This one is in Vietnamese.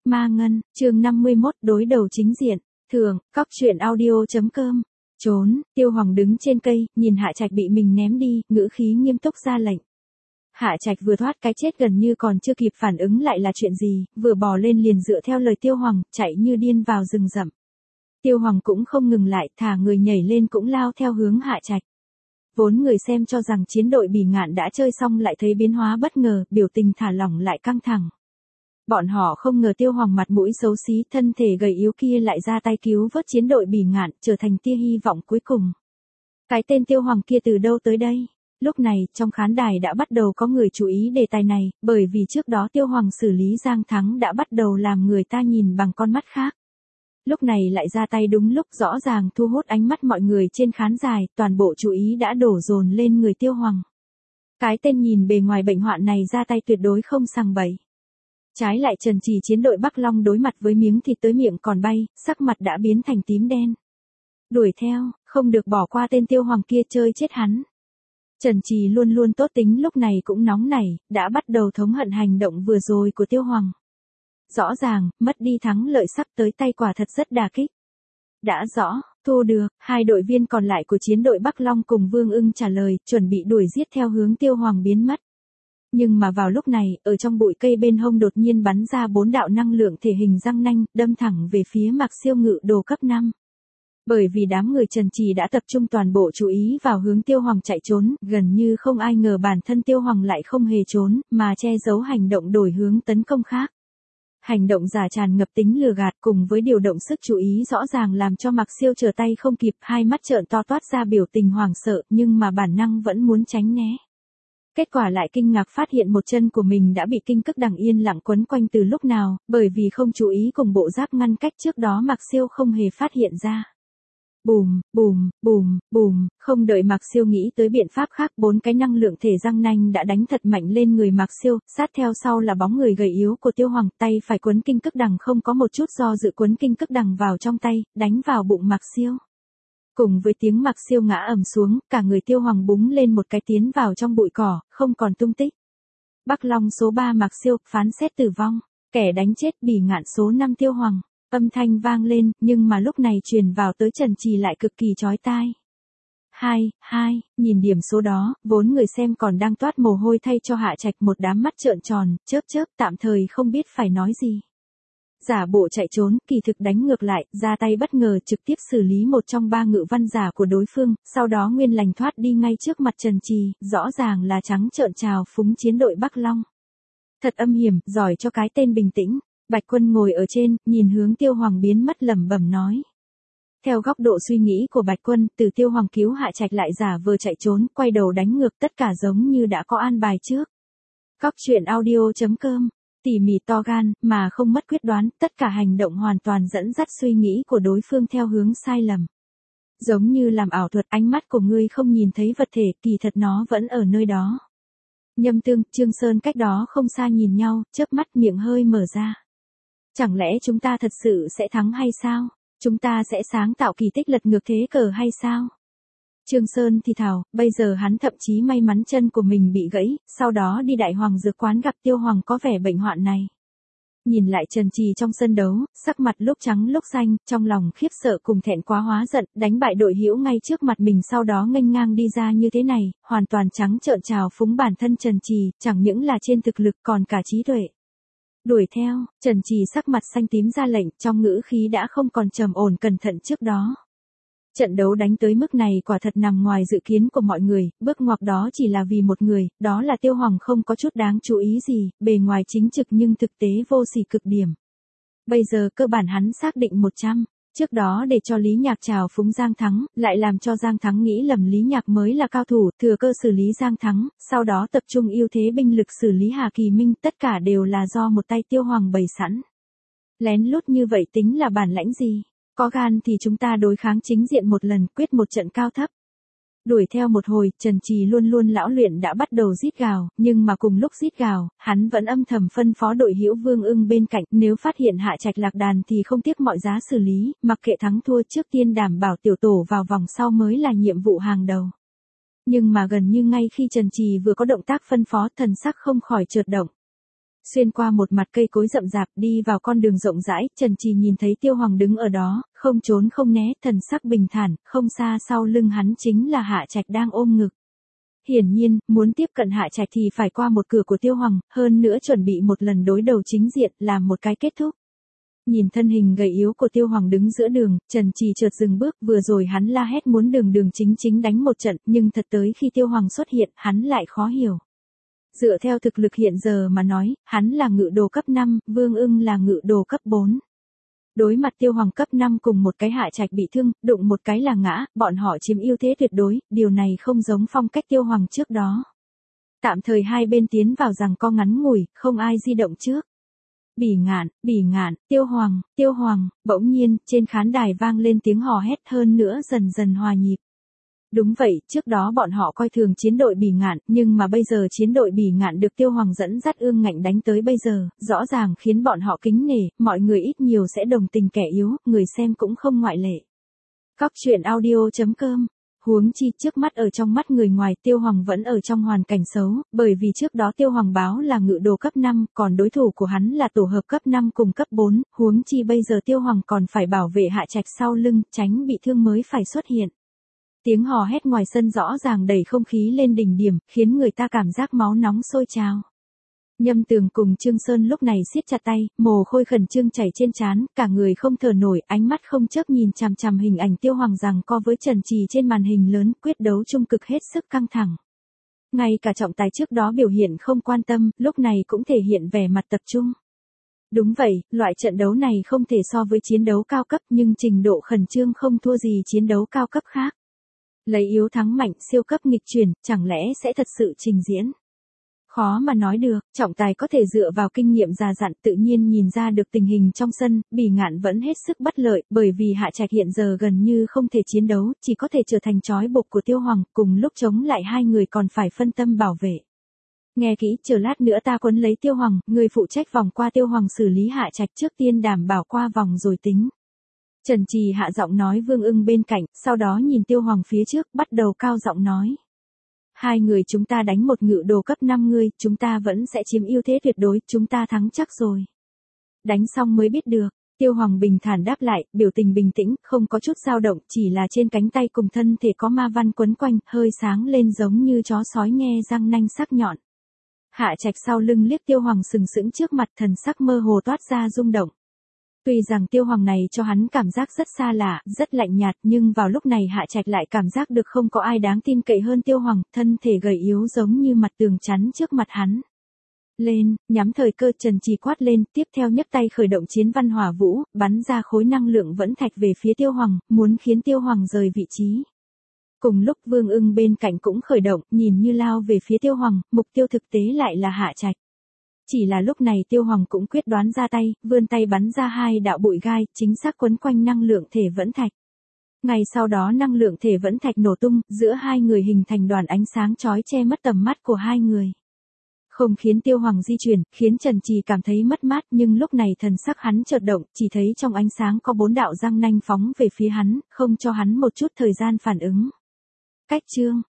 Ma Ngân, chương 51, đối đầu chính diện. Thường, cóc truyện audio.com. Trốn, Tiêu Hoàng đứng trên cây, nhìn Hạ Trạch bị mình ném đi, ngữ khí nghiêm túc ra lệnh. Hạ Trạch vừa thoát cái chết gần như còn chưa kịp phản ứng lại là chuyện gì, vừa bò lên liền dựa theo lời Tiêu Hoàng, chạy như điên vào rừng rậm. Tiêu Hoàng cũng không ngừng lại, thả người nhảy lên cũng lao theo hướng Hạ Trạch. Vốn người xem cho rằng chiến đội Bỉ Ngạn đã chơi xong lại thấy biến hóa bất ngờ, biểu tình thả lỏng lại căng thẳng. Bọn họ không ngờ Tiêu Hoàng mặt mũi xấu xí, thân thể gầy yếu kia lại ra tay cứu vớt chiến đội Bỉ Ngạn, trở thành tia hy vọng cuối cùng. Cái tên Tiêu Hoàng kia từ đâu tới đây? Lúc này, trong khán đài đã bắt đầu có người chú ý đề tài này, bởi vì trước đó Tiêu Hoàng xử lý Giang Thắng đã bắt đầu làm người ta nhìn bằng con mắt khác. Lúc này lại ra tay đúng lúc, rõ ràng thu hút ánh mắt mọi người trên khán đài, toàn bộ chú ý đã đổ dồn lên người Tiêu Hoàng. Cái tên nhìn bề ngoài bệnh hoạn này ra tay tuyệt đối không sằng bậy. Trái lại Trần Trì chiến đội Bắc Long đối mặt với miếng thịt tới miệng còn bay, sắc mặt đã biến thành tím đen. Đuổi theo, không được bỏ qua tên Tiêu Hoàng kia, chơi chết hắn. Trần Trì luôn luôn tốt tính lúc này cũng nóng nảy, đã bắt đầu thống hận hành động vừa rồi của Tiêu Hoàng. Rõ ràng, mất đi thắng lợi sắp tới tay quả thật rất đả kích. Đã rõ, thu được, hai đội viên còn lại của chiến đội Bắc Long cùng Vương Ưng trả lời, chuẩn bị đuổi giết theo hướng Tiêu Hoàng biến mất. Nhưng mà vào lúc này, ở trong bụi cây bên hông đột nhiên bắn ra 4 đạo năng lượng thể hình răng nanh, đâm thẳng về phía Mạc Siêu Ngự đồ cấp 5. Bởi vì đám người Trần Trì đã tập trung toàn bộ chú ý vào hướng Tiêu Hoàng chạy trốn, gần như không ai ngờ bản thân Tiêu Hoàng lại không hề trốn, mà che giấu hành động đổi hướng tấn công khác. Hành động giả tràn ngập tính lừa gạt cùng với điều động sức chú ý rõ ràng làm cho Mạc Siêu trở tay không kịp, hai mắt trợn to toát ra biểu tình hoảng sợ, nhưng mà bản năng vẫn muốn tránh né. Kết quả lại kinh ngạc phát hiện một chân của mình đã bị kinh cức đằng yên lặng quấn quanh từ lúc nào, bởi vì không chú ý cùng bộ giáp ngăn cách trước đó Mạc Siêu không hề phát hiện ra. Bùm, bùm, bùm, bùm, không đợi Mạc Siêu nghĩ tới biện pháp khác, 4 cái năng lượng thể răng nanh đã đánh thật mạnh lên người Mạc Siêu, sát theo sau là bóng người gầy yếu của Tiêu Hoàng, tay phải quấn kinh cức đằng không có một chút do dự quấn kinh cức đằng vào trong tay, đánh vào bụng Mạc Siêu. Cùng với tiếng Mạc Siêu ngã ầm xuống, cả người Tiêu Hoàng búng lên một cái tiến vào trong bụi cỏ, không còn tung tích. Bắc Long số 3 Mạc Siêu, phán xét tử vong, kẻ đánh chết Bỉ Ngạn số 5 Tiêu Hoàng. Âm thanh vang lên, nhưng mà lúc này truyền vào tới Trần Trì lại cực kỳ chói tai. 2, nhìn điểm số đó, vốn người xem còn đang toát mồ hôi thay cho Hạ Trạch, một đám mắt trợn tròn, chớp, tạm thời không biết phải nói gì. Giả bộ chạy trốn, kỳ thực đánh ngược lại, ra tay bất ngờ trực tiếp xử lý một trong 3 ngự văn giả của đối phương, sau đó nguyên lành thoát đi ngay trước mặt Trần Trì, rõ ràng là trắng trợn chào phúng chiến đội Bắc Long. Thật âm hiểm, giỏi cho cái tên bình tĩnh. Bạch Quân ngồi ở trên, nhìn hướng Tiêu Hoàng biến mất lẩm bẩm nói. Theo góc độ suy nghĩ của Bạch Quân, từ Tiêu Hoàng cứu Hạ Trạch lại giả vờ chạy trốn, quay đầu đánh ngược, tất cả giống như đã có an bài trước. Cóc truyện audio.com, tỉ mỉ to gan, mà không mất quyết đoán, tất cả hành động hoàn toàn dẫn dắt suy nghĩ của đối phương theo hướng sai lầm. Giống như làm ảo thuật, ánh mắt của ngươi không nhìn thấy vật thể, kỳ thật nó vẫn ở nơi đó. Nhâm Tương, Trương Sơn cách đó không xa nhìn nhau, chớp mắt miệng hơi mở ra. Chẳng lẽ chúng ta thật sự sẽ thắng hay sao? Chúng ta sẽ sáng tạo kỳ tích lật ngược thế cờ hay sao? Trương Sơn thì thào, bây giờ hắn thậm chí may mắn chân của mình bị gãy, sau đó đi Đại Hoàng dược quán gặp Tiêu Hoàng có vẻ bệnh hoạn này. Nhìn lại Trần Trì trong sân đấu, sắc mặt lúc trắng lúc xanh, trong lòng khiếp sợ cùng thẹn quá hóa giận, đánh bại đội hữu ngay trước mặt mình sau đó nghênh ngang đi ra như thế này, hoàn toàn trắng trợn chào phúng bản thân Trần Trì, chẳng những là trên thực lực còn cả trí tuệ. Đuổi theo, Trần Trì sắc mặt xanh tím ra lệnh, trong ngữ khí đã không còn trầm ổn cẩn thận trước đó. Trận đấu đánh tới mức này quả thật nằm ngoài dự kiến của mọi người, bước ngoặt đó chỉ là vì một người, đó là Tiêu Hoàng không có chút đáng chú ý gì, bề ngoài chính trực nhưng thực tế vô sỉ cực điểm. Bây giờ cơ bản hắn xác định 100, trước đó để cho Lý Nhạc chào phúng Giang Thắng, lại làm cho Giang Thắng nghĩ lầm Lý Nhạc mới là cao thủ, thừa cơ xử lý Giang Thắng, sau đó tập trung ưu thế binh lực xử lý Hà Kỳ Minh, tất cả đều là do một tay Tiêu Hoàng bày sẵn. Lén lút như vậy tính là bản lãnh gì? Có gan thì chúng ta đối kháng chính diện một lần, quyết một trận cao thấp. Đuổi theo một hồi, Trần Trì luôn luôn lão luyện đã bắt đầu rít gào, nhưng mà cùng lúc rít gào, hắn vẫn âm thầm phân phó đội hữu Vương Ưng bên cạnh, nếu phát hiện Hạ Trạch lạc đàn thì không tiếc mọi giá xử lý, mặc kệ thắng thua trước tiên đảm bảo tiểu tổ vào vòng sau mới là nhiệm vụ hàng đầu. Nhưng mà gần như ngay khi Trần Trì vừa có động tác phân phó, thần sắc không khỏi chợt động. Xuyên qua một mặt cây cối rậm rạp đi vào con đường rộng rãi, Trần Trì nhìn thấy Tiêu Hoàng đứng ở đó, không trốn không né, thần sắc bình thản, không xa sau lưng hắn chính là Hạ Trạch đang ôm ngực. Hiển nhiên, muốn tiếp cận Hạ Trạch thì phải qua một cửa của Tiêu Hoàng, hơn nữa chuẩn bị một lần đối đầu chính diện, làm một cái kết thúc. Nhìn thân hình gầy yếu của Tiêu Hoàng đứng giữa đường, Trần Trì chợt dừng bước, vừa rồi hắn la hét muốn đường chính chính đánh một trận, nhưng thật tới khi Tiêu Hoàng xuất hiện, hắn lại khó hiểu. Dựa theo thực lực hiện giờ mà nói, hắn là ngự đồ cấp 5, Vương Ưng là ngự đồ cấp 4. Đối mặt Tiêu Hoàng cấp 5 cùng một cái Hạ Trạch bị thương, đụng một cái là ngã, bọn họ chiếm ưu thế tuyệt đối, điều này không giống phong cách Tiêu Hoàng trước đó. Tạm thời hai bên tiến vào giằng co ngắn ngủi, không ai di động trước. Bỉ ngạn, Tiêu Hoàng, bỗng nhiên, trên khán đài vang lên tiếng hò hét hơn nữa dần dần hòa nhịp. Đúng vậy, trước đó bọn họ coi thường chiến đội Bỉ Ngạn, nhưng mà bây giờ chiến đội Bỉ Ngạn được Tiêu Hoàng dẫn dắt ương ngạnh đánh tới bây giờ, rõ ràng khiến bọn họ kính nể, mọi người ít nhiều sẽ đồng tình kẻ yếu, người xem cũng không ngoại lệ. Cóc truyện audio.com. Huống chi trước mắt ở trong mắt người ngoài Tiêu Hoàng vẫn ở trong hoàn cảnh xấu, bởi vì trước đó Tiêu Hoàng báo là ngự đồ cấp 5, còn đối thủ của hắn là tổ hợp cấp 5 cùng cấp 4, huống chi bây giờ Tiêu Hoàng còn phải bảo vệ Hạ Trạch sau lưng, tránh bị thương mới phải xuất hiện. Tiếng hò hét ngoài sân rõ ràng đẩy không khí lên đỉnh điểm, khiến người ta cảm giác máu nóng sôi trào. Nhâm Tường cùng Trương Sơn lúc này siết chặt tay, mồ hôi khẩn trương chảy trên trán, cả người không thở nổi, ánh mắt không chớp nhìn chằm chằm hình ảnh Tiêu Hoàng giằng co với Trần Trì trên màn hình lớn, quyết đấu trung cực hết sức căng thẳng. Ngay cả trọng tài trước đó biểu hiện không quan tâm, lúc này cũng thể hiện vẻ mặt tập trung. Đúng vậy, loại trận đấu này không thể so với chiến đấu cao cấp nhưng trình độ khẩn trương không thua gì chiến đấu cao cấp khác. Lấy yếu thắng mạnh, siêu cấp nghịch chuyển, chẳng lẽ sẽ thật sự trình diễn? Khó mà nói được, trọng tài có thể dựa vào kinh nghiệm già dặn tự nhiên nhìn ra được tình hình trong sân, Bỉ Ngạn vẫn hết sức bất lợi, bởi vì Hạ Trạch hiện giờ gần như không thể chiến đấu, chỉ có thể trở thành trói buộc của Tiêu Hoàng, cùng lúc chống lại hai người còn phải phân tâm bảo vệ. Nghe kỹ, chờ lát nữa ta quấn lấy Tiêu Hoàng, người phụ trách vòng qua Tiêu Hoàng xử lý Hạ Trạch trước tiên đảm bảo qua vòng rồi tính. Trần Trì hạ giọng nói Vương Ưng bên cạnh, sau đó nhìn Tiêu Hoàng phía trước, bắt đầu cao giọng nói. Hai người chúng ta đánh một ngự đồ cấp 5 người, chúng ta vẫn sẽ chiếm ưu thế tuyệt đối, chúng ta thắng chắc rồi. Đánh xong mới biết được, Tiêu Hoàng bình thản đáp lại, biểu tình bình tĩnh, không có chút dao động, chỉ là trên cánh tay cùng thân thể có ma văn quấn quanh, hơi sáng lên giống như chó sói nghe răng nanh sắc nhọn. Hạ Trạch sau lưng liếc Tiêu Hoàng sừng sững trước mặt, thần sắc mơ hồ toát ra rung động. Tuy rằng Tiêu Hoàng này cho hắn cảm giác rất xa lạ, rất lạnh nhạt, nhưng vào lúc này Hạ Trạch lại cảm giác được không có ai đáng tin cậy hơn Tiêu Hoàng, thân thể gầy yếu giống như mặt tường chắn trước mặt hắn. Lên, nhắm thời cơ, Trần Trì quát lên, tiếp theo nhấc tay khởi động chiến văn hỏa vũ, bắn ra khối năng lượng vẫn thạch về phía Tiêu Hoàng, muốn khiến Tiêu Hoàng rời vị trí. Cùng lúc Vương Ưng bên cạnh cũng khởi động, nhìn như lao về phía Tiêu Hoàng, mục tiêu thực tế lại là Hạ Trạch. Chỉ là lúc này Tiêu Hoàng cũng quyết đoán ra tay, vươn tay bắn ra hai đạo bụi gai, chính xác quấn quanh năng lượng thể vẫn thạch. Ngay sau đó năng lượng thể vẫn thạch nổ tung, giữa hai người hình thành đoàn ánh sáng chói che mất tầm mắt của hai người. Không khiến Tiêu Hoàng di chuyển, khiến Trần Trì cảm thấy mất mát, nhưng lúc này thần sắc hắn chợt động, chỉ thấy trong ánh sáng có 4 đạo răng nanh phóng về phía hắn, không cho hắn một chút thời gian phản ứng. Cách chương